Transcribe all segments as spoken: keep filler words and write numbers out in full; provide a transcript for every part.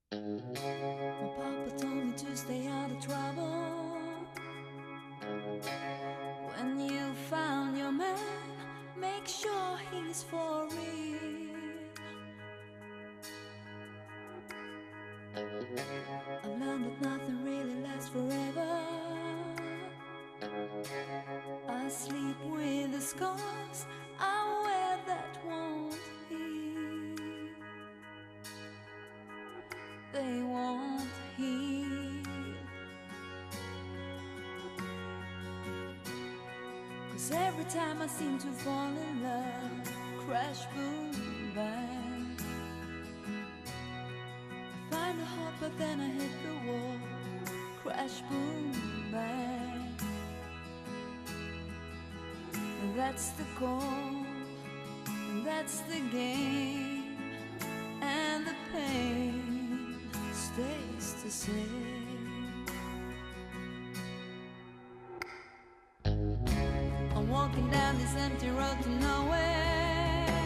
My papa told me to stay out of trouble. When you found your man, make sure he's for real. I've learned that nothing really lasts forever. I sleep with the scars I wear that won't heal. They won't heal. 'Cause every time I seem to fall in love, crash, boom, bang, I find a heart but then I hit the wall, crash, boom, bang. And that's the goal, and that's the game, and the pain stays the same. I'm walking down this empty road to nowhere.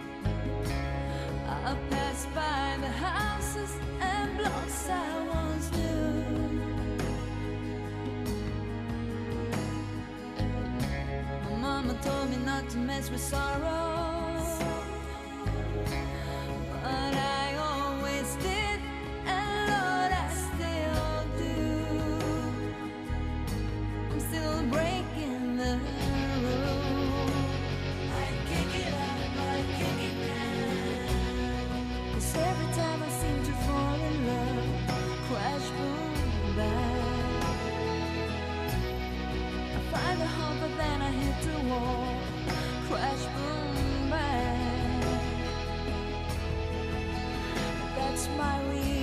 I pass by the houses and blocks I once knew. My mama told me not to mess with sorrow, but I always did, and Lord, I still do. I'm still breaking the rules. I kick it up, I kick it down. 'Cause every time I seem to fall in love, crash, boom, bang, I find a heart but then I hit the wall, crash, boom, bang. That's my real